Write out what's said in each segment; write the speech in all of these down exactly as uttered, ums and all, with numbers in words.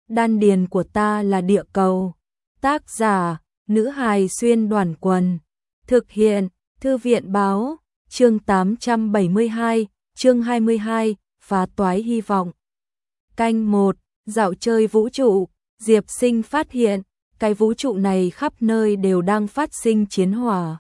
đan điền của ta là địa cầu. Tác giả, nữ hài xuyên đoàn quần. Thực hiện, thư viện báo, chương tám trăm bảy mươi hai, chương hai mươi hai, phá toái hy vọng. Canh một, dạo chơi vũ trụ, Diệp Sinh phát hiện, cái vũ trụ này khắp nơi đều đang phát sinh chiến hỏa.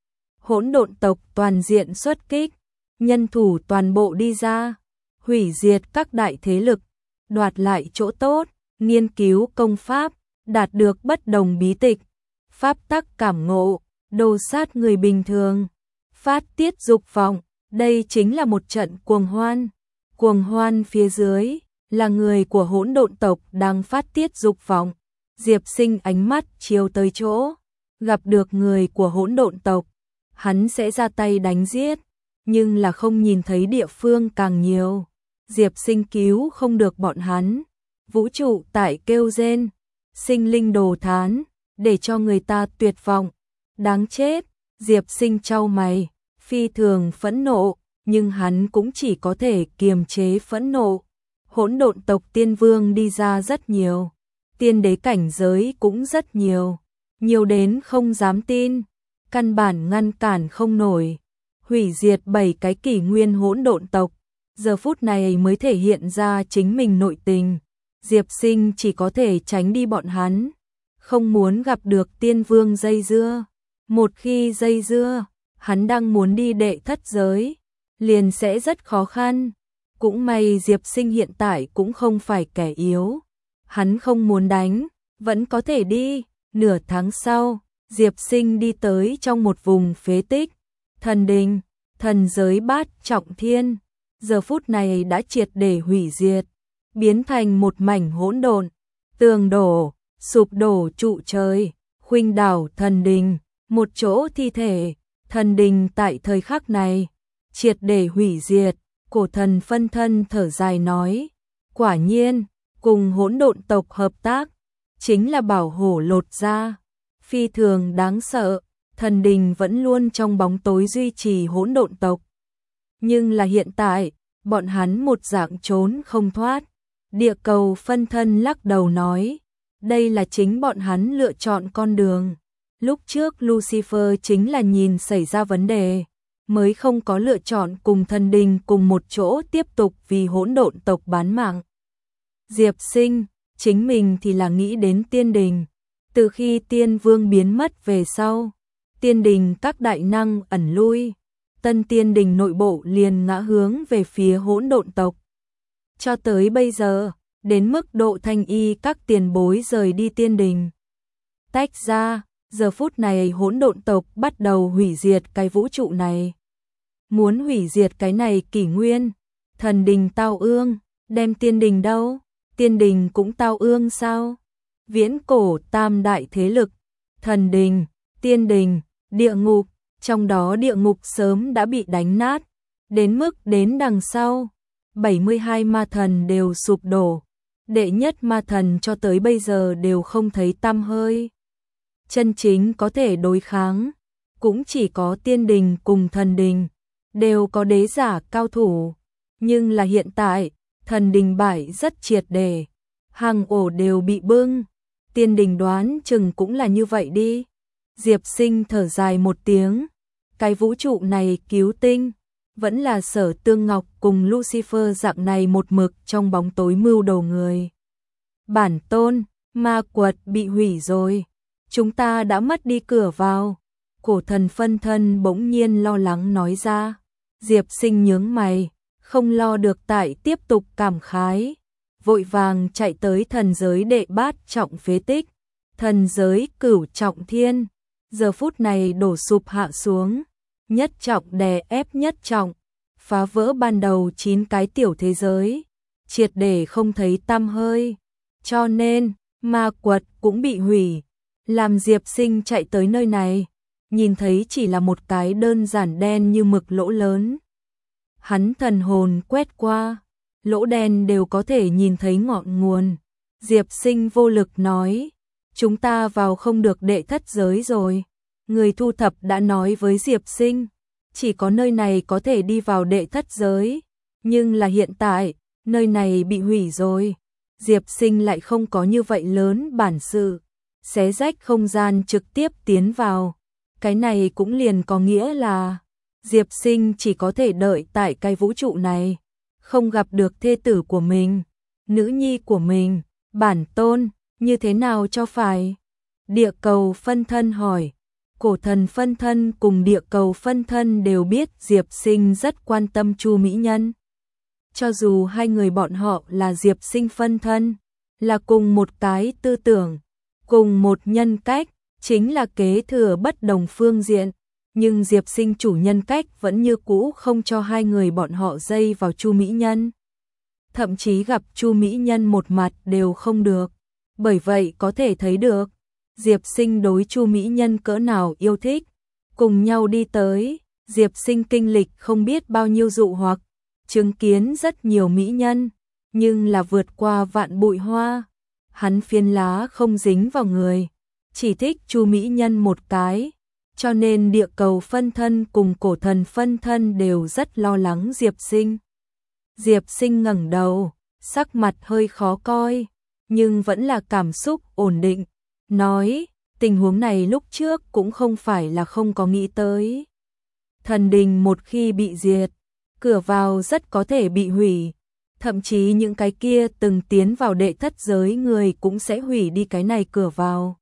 Hỗn độn tộc toàn diện xuất kích, nhân thủ toàn bộ đi ra, hủy diệt các đại thế lực, đoạt lại chỗ tốt, nghiên cứu công pháp, đạt được bất đồng bí tịch, pháp tắc cảm ngộ, đồ sát người bình thường, phát tiết dục vọng, đây chính là một trận cuồng hoan. Cuồng hoan phía dưới là người của hỗn độn tộc đang phát tiết dục vọng. Diệp Sinh ánh mắt chiếu tới chỗ, gặp được người của hỗn độn tộc, hắn sẽ ra tay đánh giết, nhưng là không nhìn thấy địa phương càng nhiều. Diệp Sinh cứu không được bọn hắn, vũ trụ tại kêu rên, sinh linh đồ thán, để cho người ta tuyệt vọng. Đáng chết, Diệp Sinh chau mày, phi thường phẫn nộ, nhưng hắn cũng chỉ có thể kiềm chế phẫn nộ. Hỗn độn tộc tiên vương đi ra rất nhiều, tiên đế cảnh giới cũng rất nhiều, nhiều đến không dám tin, căn bản ngăn cản không nổi, hủy diệt bảy cái kỷ nguyên hỗn độn tộc, giờ phút này mới thể hiện ra chính mình nội tình. Diệp Sinh chỉ có thể tránh đi bọn hắn, không muốn gặp được tiên vương dây dưa, một khi dây dưa, hắn đang muốn đi đệ thất giới, liền sẽ rất khó khăn. Cũng may Diệp Sinh hiện tại cũng không phải kẻ yếu, hắn không muốn đánh, vẫn có thể đi. Nửa tháng sau, Diệp Sinh đi tới trong một vùng phế tích, thần đình, thần giới bát trọng thiên, giờ phút này đã triệt để hủy diệt, biến thành một mảnh hỗn độn, tường đổ, sụp đổ trụ trời, khuynh đảo thần đình, một chỗ thi thể, thần đình tại thời khắc này, triệt để hủy diệt. Cổ thần phân thân thở dài nói, quả nhiên, cùng hỗn độn tộc hợp tác, chính là bảo hổ lột da, phi thường đáng sợ, thần đình vẫn luôn trong bóng tối duy trì hỗn độn tộc. Nhưng là hiện tại, bọn hắn một dạng trốn không thoát, địa cầu phân thân lắc đầu nói, đây là chính bọn hắn lựa chọn con đường. Lúc trước Lucifer chính là nhìn xảy ra vấn đề, mới không có lựa chọn cùng thần đình cùng một chỗ tiếp tục vì hỗn độn tộc bán mạng. Diệp Sinh, chính mình thì là nghĩ đến tiên đình, từ khi tiên vương biến mất về sau, tiên đình các đại năng ẩn lui, tân tiên đình nội bộ liền ngã hướng về phía hỗn độn tộc. Cho tới bây giờ, đến mức độ thanh y các tiền bối rời đi tiên đình. Tách ra, giờ phút này hỗn độn tộc bắt đầu hủy diệt cái vũ trụ này. Muốn hủy diệt cái này kỷ nguyên, thần đình tao ương, đem tiên đình đâu? Tiên đình cũng tao ương sao? Viễn cổ tam đại thế lực, thần đình, tiên đình, địa ngục, trong đó địa ngục sớm đã bị đánh nát, đến mức đến đằng sau, bảy mươi hai ma thần đều sụp đổ, đệ nhất ma thần cho tới bây giờ đều không thấy tăm hơi. Chân chính có thể đối kháng, cũng chỉ có tiên đình cùng thần đình, đều có đế giả cao thủ, nhưng là hiện tại, thần đình bại rất triệt để, hàng ổ đều bị bưng, tiên đình đoán chừng cũng là như vậy đi. Diệp Sinh thở dài một tiếng, cái vũ trụ này cứu tinh, vẫn là Sở Tương Ngọc cùng Lucifer dạng này một mực trong bóng tối mưu đồ người. Bản tôn, ma quật bị hủy rồi, chúng ta đã mất đi cửa vào. Cổ thần phân thân bỗng nhiên lo lắng nói ra. Diệp Sinh nhướng mày, không lo được tại tiếp tục cảm khái, vội vàng chạy tới thần giới đệ bát trọng phế tích, thần giới cửu trọng thiên, giờ phút này đổ sụp hạ xuống, nhất trọng đè ép nhất trọng, phá vỡ ban đầu chín cái tiểu thế giới, triệt để không thấy tăm hơi, cho nên ma quật cũng bị hủy. Làm Diệp Sinh chạy tới nơi này, nhìn thấy chỉ là một cái đơn giản đen như mực lỗ lớn. Hắn thần hồn quét qua, lỗ đen đều có thể nhìn thấy ngọn nguồn. Diệp Sinh vô lực nói, chúng ta vào không được đệ thất giới rồi. Người thu thập đã nói với Diệp Sinh, chỉ có nơi này có thể đi vào đệ thất giới, nhưng là hiện tại, nơi này bị hủy rồi. Diệp Sinh lại không có như vậy lớn bản sự, xé rách không gian trực tiếp tiến vào. Cái này cũng liền có nghĩa là Diệp Sinh chỉ có thể đợi tại cái vũ trụ này, không gặp được thê tử của mình, nữ nhi của mình, bản tôn, như thế nào cho phải? Địa cầu phân thân hỏi. Cổ thần phân thân cùng địa cầu phân thân đều biết Diệp Sinh rất quan tâm Chu mỹ nhân. Cho dù hai người bọn họ là Diệp Sinh phân thân, là cùng một cái tư tưởng, cùng một nhân cách, chính là kế thừa bất đồng phương diện, nhưng Diệp Sinh chủ nhân cách vẫn như cũ không cho hai người bọn họ dây vào Chu mỹ nhân. Thậm chí gặp Chu mỹ nhân một mặt đều không được. Bởi vậy có thể thấy được Diệp Sinh đối Chu mỹ nhân cỡ nào yêu thích. Cùng nhau đi tới, Diệp Sinh kinh lịch không biết bao nhiêu dụ hoặc, chứng kiến rất nhiều mỹ nhân, nhưng là vượt qua vạn bụi hoa, hắn phiến lá không dính vào người, chỉ thích Chu mỹ nhân một cái, cho nên địa cầu phân thân cùng cổ thần phân thân đều rất lo lắng Diệp Sinh. Diệp Sinh ngẩng đầu, sắc mặt hơi khó coi, nhưng vẫn là cảm xúc ổn định, nói, tình huống này lúc trước cũng không phải là không có nghĩ tới. Thần đình một khi bị diệt, cửa vào rất có thể bị hủy, thậm chí những cái kia từng tiến vào đệ thất giới người cũng sẽ hủy đi cái này cửa vào.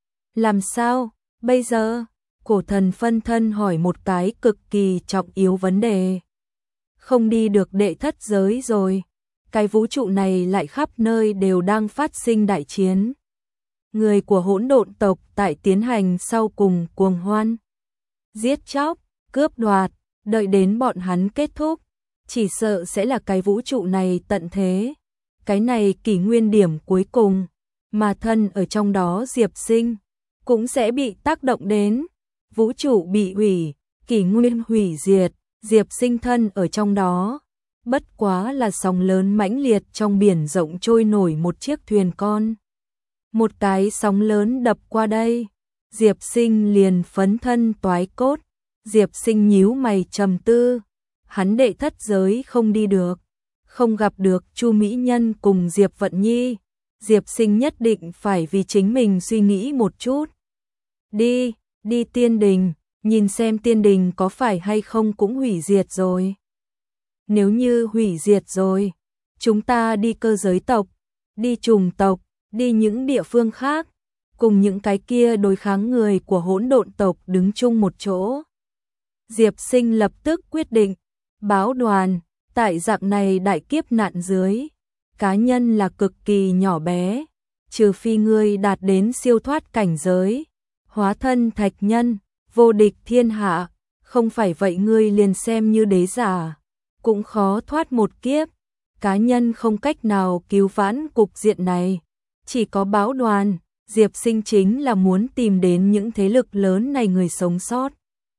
Làm sao, bây giờ? Cổ thần phân thân hỏi một cái cực kỳ trọng yếu vấn đề. Không đi được đệ thất giới rồi, cái vũ trụ này lại khắp nơi đều đang phát sinh đại chiến. Người của hỗn độn tộc tại tiến hành sau cùng cuồng hoan, giết chóc, cướp đoạt, đợi đến bọn hắn kết thúc, chỉ sợ sẽ là cái vũ trụ này tận thế. Cái này kỷ nguyên điểm cuối cùng, mà thân ở trong đó Diệp Sinh cũng sẽ bị tác động đến. Vũ trụ bị hủy, kỷ nguyên hủy diệt, Diệp Sinh thân ở trong đó. Bất quá là sóng lớn mãnh liệt trong biển rộng trôi nổi một chiếc thuyền con. Một cái sóng lớn đập qua đây, Diệp Sinh liền phấn thân toái cốt. Diệp Sinh nhíu mày trầm tư, hắn đệ thất giới không đi được, không gặp được Chu mỹ nhân cùng Diệp Vận Nhi. Diệp Sinh nhất định phải vì chính mình suy nghĩ một chút. Đi, đi tiên đình, nhìn xem tiên đình có phải hay không cũng hủy diệt rồi. Nếu như hủy diệt rồi, chúng ta đi cơ giới tộc, đi trùng tộc, đi những địa phương khác, cùng những cái kia đối kháng người của hỗn độn tộc đứng chung một chỗ. Diệp Sinh lập tức quyết định, báo đoàn, tại dạng này đại kiếp nạn dưới, cá nhân là cực kỳ nhỏ bé, trừ phi ngươi đạt đến siêu thoát cảnh giới, hóa thân thạch nhân, vô địch thiên hạ, không phải vậy ngươi liền xem như đế giả, cũng khó thoát một kiếp. Cá nhân không cách nào cứu vãn cục diện này, chỉ có báo đoàn. Diệp Sinh chính là muốn tìm đến những thế lực lớn này người sống sót.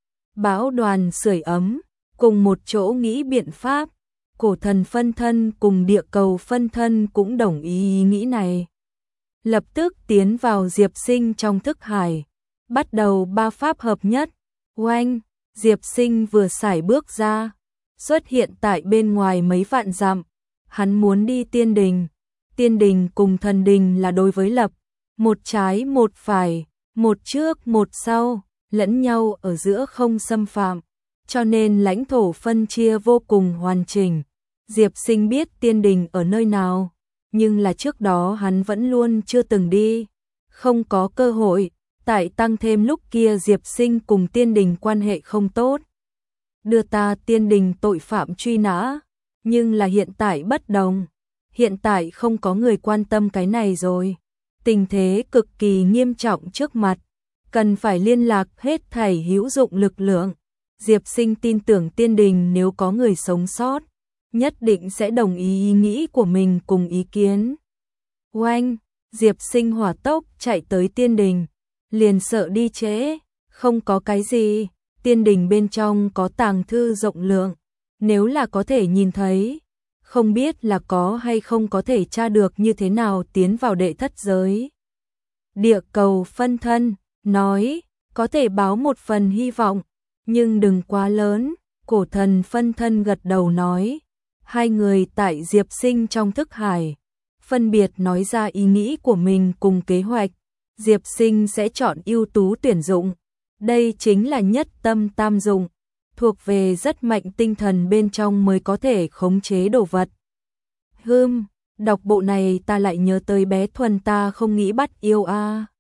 Báo đoàn sưởi ấm, cùng một chỗ nghĩ biện pháp. Cổ thần phân thân cùng địa cầu phân thân cũng đồng ý ý nghĩ này. Lập tức tiến vào Diệp Sinh trong thức hải, bắt đầu ba pháp hợp nhất. Oanh, Diệp Sinh vừa sải bước ra, xuất hiện tại bên ngoài mấy vạn dặm. Hắn muốn đi tiên đình. Tiên đình cùng thần đình là đối với lập, một trái một phải, một trước một sau, lẫn nhau ở giữa không xâm phạm, cho nên lãnh thổ phân chia vô cùng hoàn chỉnh. Diệp Sinh biết tiên đình ở nơi nào, nhưng là trước đó hắn vẫn luôn chưa từng đi, không có cơ hội. Tại tăng thêm lúc kia Diệp Sinh cùng tiên đình quan hệ không tốt, đưa ta tiên đình tội phạm truy nã, nhưng là hiện tại bất đồng. Hiện tại không có người quan tâm cái này rồi. Tình thế cực kỳ nghiêm trọng trước mặt, cần phải liên lạc hết thảy hữu dụng lực lượng. Diệp Sinh tin tưởng tiên đình nếu có người sống sót, nhất định sẽ đồng ý ý nghĩ của mình cùng ý kiến. Oanh, Diệp Sinh hỏa tốc chạy tới tiên đình, liền sợ đi trễ, không có cái gì. Tiên đình bên trong có tàng thư rộng lượng, nếu là có thể nhìn thấy, không biết là có hay không có thể tra được như thế nào tiến vào đệ thất giới. Địa cầu phân thân nói, có thể báo một phần hy vọng, nhưng đừng quá lớn. Cổ thần phân thân gật đầu nói, hai người tại Diệp Sinh trong thức hải, phân biệt nói ra ý nghĩ của mình cùng kế hoạch, Diệp Sinh sẽ chọn ưu tú tuyển dụng. Đây chính là nhất tâm tam dụng, thuộc về rất mạnh tinh thần bên trong mới có thể khống chế đồ vật. Hưm, đọc bộ này ta lại nhớ tới bé Thuần ta không nghĩ bắt yêu a. À.